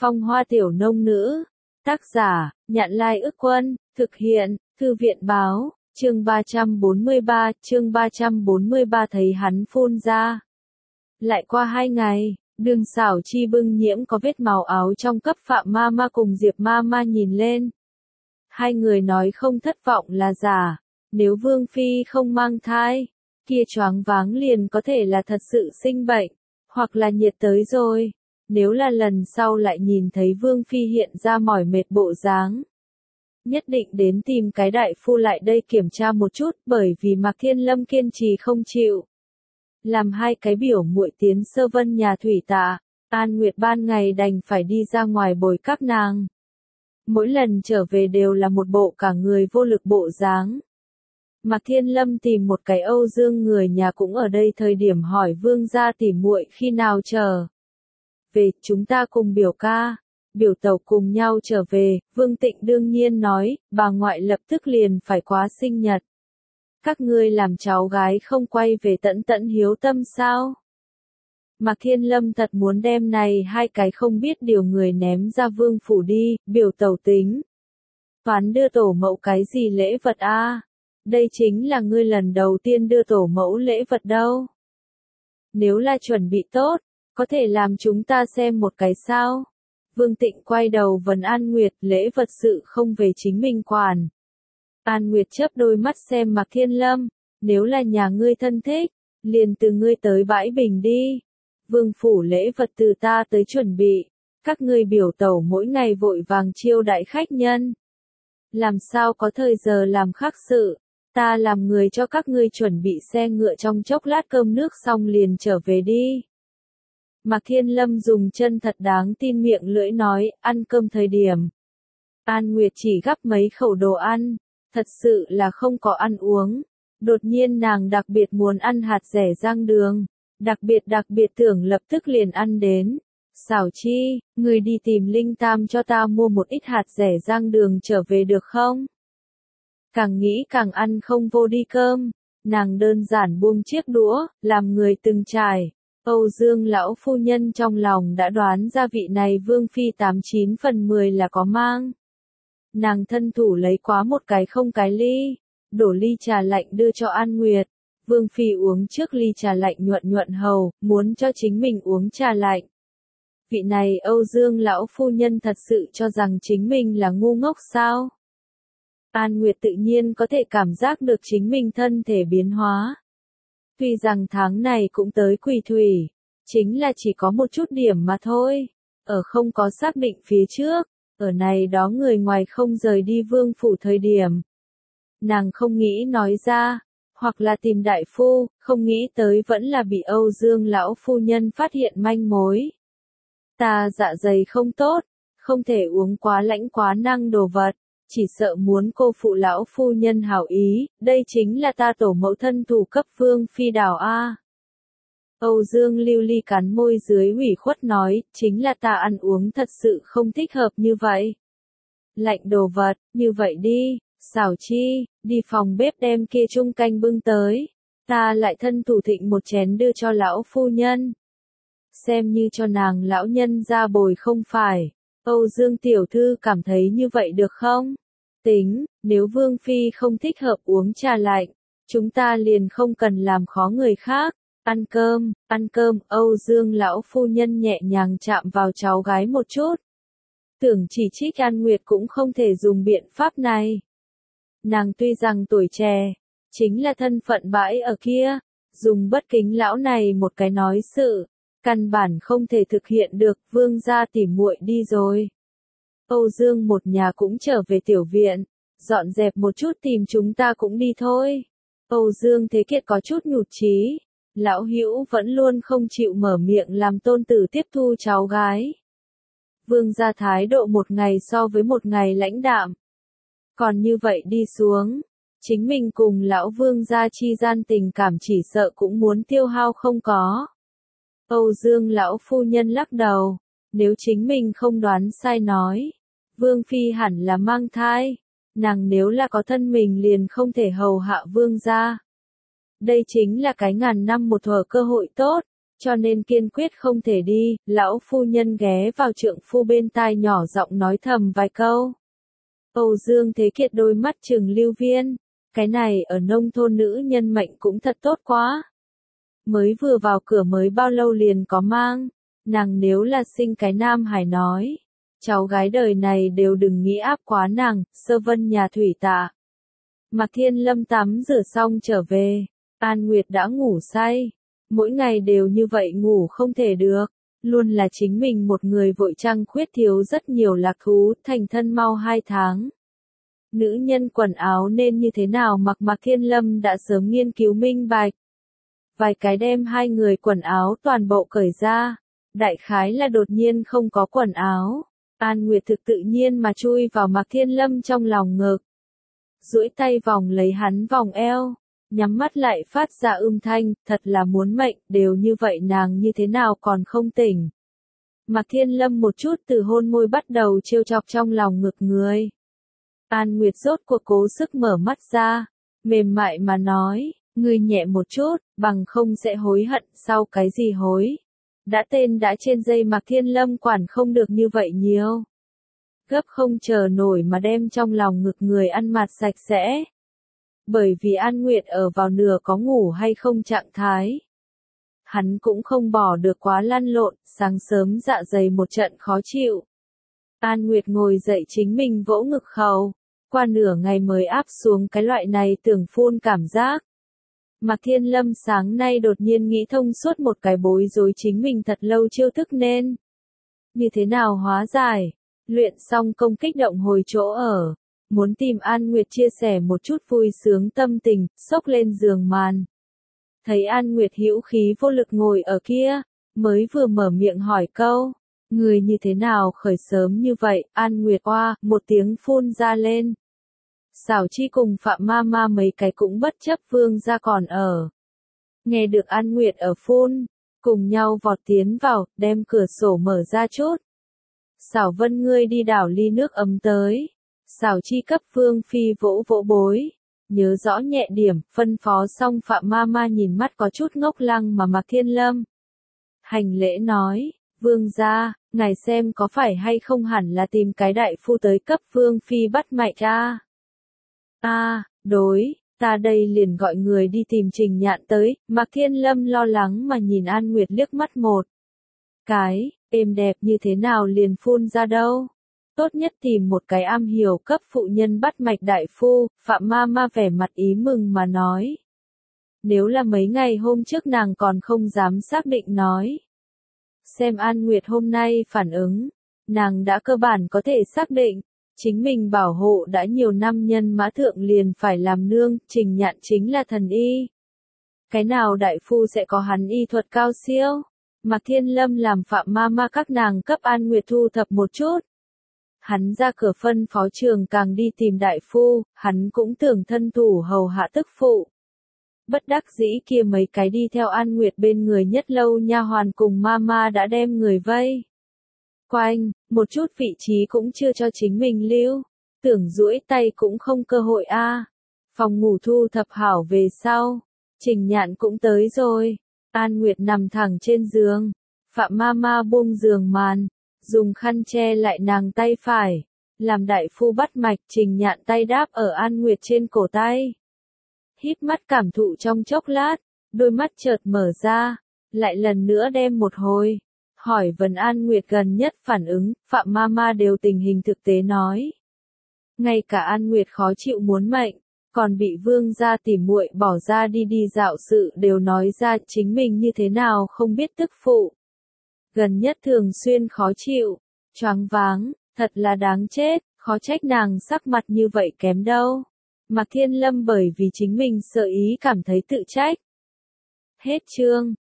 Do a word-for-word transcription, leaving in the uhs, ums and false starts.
Phong hoa tiểu nông nữ. Tác giả, Nhạn Lai Ức Quân, thực hiện, Thư viện báo, chương ba trăm bốn mươi ba, chương ba trăm bốn mươi ba thấy hắn phun ra. Lại qua hai ngày, Đường Xảo Chi bưng nhiễm có vết màu áo trong cấp Phạm Ma Ma cùng Diệp Ma Ma nhìn lên. Hai người nói không thất vọng là giả, nếu Vương Phi không mang thai, kia choáng váng liền có thể là thật sự sinh bệnh, hoặc là nhiệt tới rồi. Nếu là lần sau lại nhìn thấy Vương Phi hiện ra mỏi mệt bộ dáng, nhất định đến tìm cái đại phu lại đây kiểm tra một chút, bởi vì Mạc Thiên Lâm kiên trì không chịu. Làm hai cái biểu muội tiến Sơ Vân nhà thủy tạ, An Nguyệt ban ngày đành phải đi ra ngoài bồi các nàng. Mỗi lần trở về đều là một bộ cả người vô lực bộ dáng. Mạc Thiên Lâm tìm một cái Âu Dương người nhà cũng ở đây thời điểm hỏi Vương gia tỉ muội khi nào trở về, chúng ta cùng biểu ca, biểu tẩu cùng nhau trở về. Vương Tịnh đương nhiên nói, bà ngoại lập tức liền phải quá sinh nhật. Các ngươi làm cháu gái không quay về tận tận hiếu tâm sao? Mạc Thiên Lâm thật muốn đem này hai cái không biết điều người ném ra vương phủ đi. Biểu tẩu tính toán đưa tổ mẫu cái gì lễ vật a? À? Đây chính là ngươi lần đầu tiên đưa tổ mẫu lễ vật đâu. Nếu là chuẩn bị tốt, có thể làm chúng ta xem một cái sao? Vương Tịnh quay đầu vấn An Nguyệt, lễ vật sự không về chính mình quản. An Nguyệt chớp đôi mắt xem Mạc Thiên Lâm, nếu là nhà ngươi thân thích, liền từ ngươi tới bãi bình đi. Vương phủ lễ vật từ ta tới chuẩn bị, các ngươi biểu tẩu mỗi ngày vội vàng chiêu đãi khách nhân. Làm sao có thời giờ làm khác sự, ta làm người cho các ngươi chuẩn bị xe ngựa trong chốc lát cơm nước xong liền trở về đi. Mạc Thiên Lâm dùng chân thật đáng tin miệng lưỡi nói, ăn cơm thời điểm. An Nguyệt chỉ gắp mấy khẩu đồ ăn, thật sự là không có ăn uống. Đột nhiên nàng đặc biệt muốn ăn hạt rẻ rang đường, đặc biệt đặc biệt tưởng lập tức liền ăn đến. Xảo Chi, người đi tìm Linh Tam cho ta mua một ít hạt rẻ rang đường trở về được không? Càng nghĩ càng ăn không vô đi cơm, nàng đơn giản buông chiếc đũa, làm người từng trải. Âu Dương lão phu nhân trong lòng đã đoán ra vị này Vương Phi tám chín phần mười là có mang. Nàng thân thủ lấy quá một cái không cái ly, đổ ly trà lạnh đưa cho An Nguyệt. Vương Phi uống trước ly trà lạnh nhuận nhuận hầu, muốn cho chính mình uống trà lạnh. Vị này Âu Dương lão phu nhân thật sự cho rằng chính mình là ngu ngốc sao? An Nguyệt tự nhiên có thể cảm giác được chính mình thân thể biến hóa. Tuy rằng tháng này cũng tới quỷ thủy, chính là chỉ có một chút điểm mà thôi. Ở không có xác định phía trước, ở này đó người ngoài không rời đi vương phủ thời điểm. Nàng không nghĩ nói ra, hoặc là tìm đại phu, không nghĩ tới vẫn là bị Âu Dương lão phu nhân phát hiện manh mối. Ta dạ dày không tốt, không thể uống quá lãnh quá năng đồ vật. Chỉ sợ muốn cô phụ lão phu nhân hảo ý, đây chính là ta tổ mẫu thân thủ cấp Vương Phi đảo A. Âu Dương lưu ly cắn môi dưới ủy khuất nói, chính là ta ăn uống thật sự không thích hợp như vậy. Lạnh đồ vật, như vậy đi, Xảo Chi, đi phòng bếp đem kia chung canh bưng tới. Ta lại thân thủ thịnh một chén đưa cho lão phu nhân. Xem như cho nàng lão nhân ra bồi không phải. Âu Dương tiểu thư cảm thấy như vậy được không? Tính, nếu Vương Phi không thích hợp uống trà lạnh, chúng ta liền không cần làm khó người khác. Ăn cơm, ăn cơm, Âu Dương lão phu nhân nhẹ nhàng chạm vào cháu gái một chút. Tưởng chỉ trích An Nguyệt cũng không thể dùng biện pháp này. Nàng tuy rằng tuổi trẻ, chính là thân phận bãi ở kia, dùng bất kính lão này một cái nói sự, căn bản không thể thực hiện được. Vương gia tỉ muội đi rồi. Âu Dương một nhà cũng trở về tiểu viện, dọn dẹp một chút tìm chúng ta cũng đi thôi. Âu Dương Thế Kiệt có chút nhụt chí, lão hữu vẫn luôn không chịu mở miệng làm tôn tử tiếp thu cháu gái. Vương gia thái độ một ngày so với một ngày lãnh đạm. Còn như vậy đi xuống, chính mình cùng lão Vương gia chi gian tình cảm chỉ sợ cũng muốn tiêu hao không có. Âu Dương lão phu nhân lắc đầu, nếu chính mình không đoán sai nói, Vương Phi hẳn là mang thai, nàng nếu là có thân mình liền không thể hầu hạ Vương gia. Đây chính là cái ngàn năm một thuở cơ hội tốt, cho nên kiên quyết không thể đi. Lão phu nhân ghé vào trượng phu bên tai nhỏ giọng nói thầm vài câu. Âu Dương Thế Kiệt đôi mắt trừng Lưu Viên, cái này ở nông thôn nữ nhân mệnh cũng thật tốt quá. Mới vừa vào cửa mới bao lâu liền có mang, nàng nếu là sinh cái nam hải nói, cháu gái đời này đều đừng nghĩ áp quá nàng. Sơ Vân nhà thủy tạ. Mạc Thiên Lâm tắm rửa xong trở về, An Nguyệt đã ngủ say, mỗi ngày đều như vậy ngủ không thể được, luôn là chính mình một người vội trăng khuyết thiếu rất nhiều lạc thú, thành thân mau hai tháng. Nữ nhân quần áo nên như thế nào mặc Mạc Thiên Lâm đã sớm nghiên cứu minh bạch. Vài cái đem hai người quần áo toàn bộ cởi ra, đại khái là đột nhiên không có quần áo. An Nguyệt thực tự nhiên mà chui vào Mạc Thiên Lâm trong lòng ngực. Duỗi tay vòng lấy hắn vòng eo, nhắm mắt lại phát ra âm thanh, thật là muốn mệnh, đều như vậy nàng như thế nào còn không tỉnh. Mạc Thiên Lâm một chút từ hôn môi bắt đầu trêu chọc trong lòng ngực người. An Nguyệt rốt cuộc cố sức mở mắt ra, mềm mại mà nói, ngươi nhẹ một chút, bằng không sẽ hối hận. Sau cái gì hối? Đã tên đã trên dây Mạc Thiên Lâm quản không được như vậy nhiều. Gấp không chờ nổi mà đem trong lòng ngực người ăn mặt sạch sẽ. Bởi vì An Nguyệt ở vào nửa có ngủ hay không trạng thái. Hắn cũng không bỏ được quá lăn lộn, sáng sớm dạ dày một trận khó chịu. An Nguyệt ngồi dậy chính mình vỗ ngực khẩu, qua nửa ngày mới áp xuống cái loại này tưởng phun cảm giác. Mạc Thiên Lâm sáng nay đột nhiên nghĩ thông suốt một cái bối rối chính mình thật lâu chiêu thức nên. Như thế nào hóa giải, luyện xong công kích động hồi chỗ ở, muốn tìm An Nguyệt chia sẻ một chút vui sướng tâm tình, xốc lên giường màn. Thấy An Nguyệt hữu khí vô lực ngồi ở kia, mới vừa mở miệng hỏi câu, người như thế nào khởi sớm như vậy. An Nguyệt oa, một tiếng phun ra lên. Xảo Chi cùng Phạm Ma Ma mấy cái cũng bất chấp vương gia còn ở. Nghe được An Nguyệt ở phun, cùng nhau vọt tiến vào, đem cửa sổ mở ra chút. Xảo Vân ngươi đi đảo ly nước ấm tới. Xảo Chi cấp vương phi vỗ vỗ bối, nhớ rõ nhẹ điểm, phân phó xong Phạm Ma Ma nhìn mắt có chút ngốc lăng mà Mạc Thiên Lâm. Hành lễ nói, vương gia, ngài xem có phải hay không hẳn là tìm cái đại phu tới cấp vương phi bắt mạch a. A, đối, ta đây liền gọi người đi tìm Trình Nhạn tới. Mạc Thiên Lâm lo lắng mà nhìn An Nguyệt liếc mắt một cái, êm đẹp như thế nào liền phun ra đâu. Tốt nhất tìm một cái am hiểu cấp phụ nhân bắt mạch đại phu. Phạm Ma Ma vẻ mặt ý mừng mà nói. Nếu là mấy ngày hôm trước nàng còn không dám xác định nói. Xem An Nguyệt hôm nay phản ứng, nàng đã cơ bản có thể xác định, chính mình bảo hộ đã nhiều năm nhân mã thượng liền phải làm nương. Trình Nhạn chính là thần y. Cái nào đại phu sẽ có hắn y thuật cao siêu? Mạc Thiên Lâm làm Phạm Ma Ma các nàng cấp An Nguyệt thu thập một chút. Hắn ra cửa phân phó trường càng đi tìm đại phu, hắn cũng tưởng thân thủ hầu hạ tức phụ. Bất đắc dĩ kia mấy cái đi theo An Nguyệt bên người nhất lâu nha hoàn cùng Ma Ma đã đem người vây quanh, một chút vị trí cũng chưa cho chính mình lưu, tưởng duỗi tay cũng không cơ hội a. Phòng ngủ thu thập hảo về sau, Trình Nhạn cũng tới rồi. An Nguyệt nằm thẳng trên giường, Phạm Ma Ma buông giường màn, dùng khăn che lại nàng tay phải, làm đại phu bắt mạch. Trình Nhạn tay đáp ở An Nguyệt trên cổ tay. Hít mắt cảm thụ trong chốc lát, đôi mắt chợt mở ra, lại lần nữa đem một hồi. Hỏi vấn An Nguyệt gần nhất phản ứng, Phạm Ma Ma đều tình hình thực tế nói. Ngay cả An Nguyệt khó chịu muốn mệnh, còn bị vương gia tìm muội bỏ ra đi đi dạo sự đều nói ra chính mình như thế nào không biết tức phụ. Gần nhất thường xuyên khó chịu, choáng váng, thật là đáng chết, khó trách nàng sắc mặt như vậy kém đâu. Mạc Thiên Lâm bởi vì chính mình sợ ý cảm thấy tự trách. Hết chương.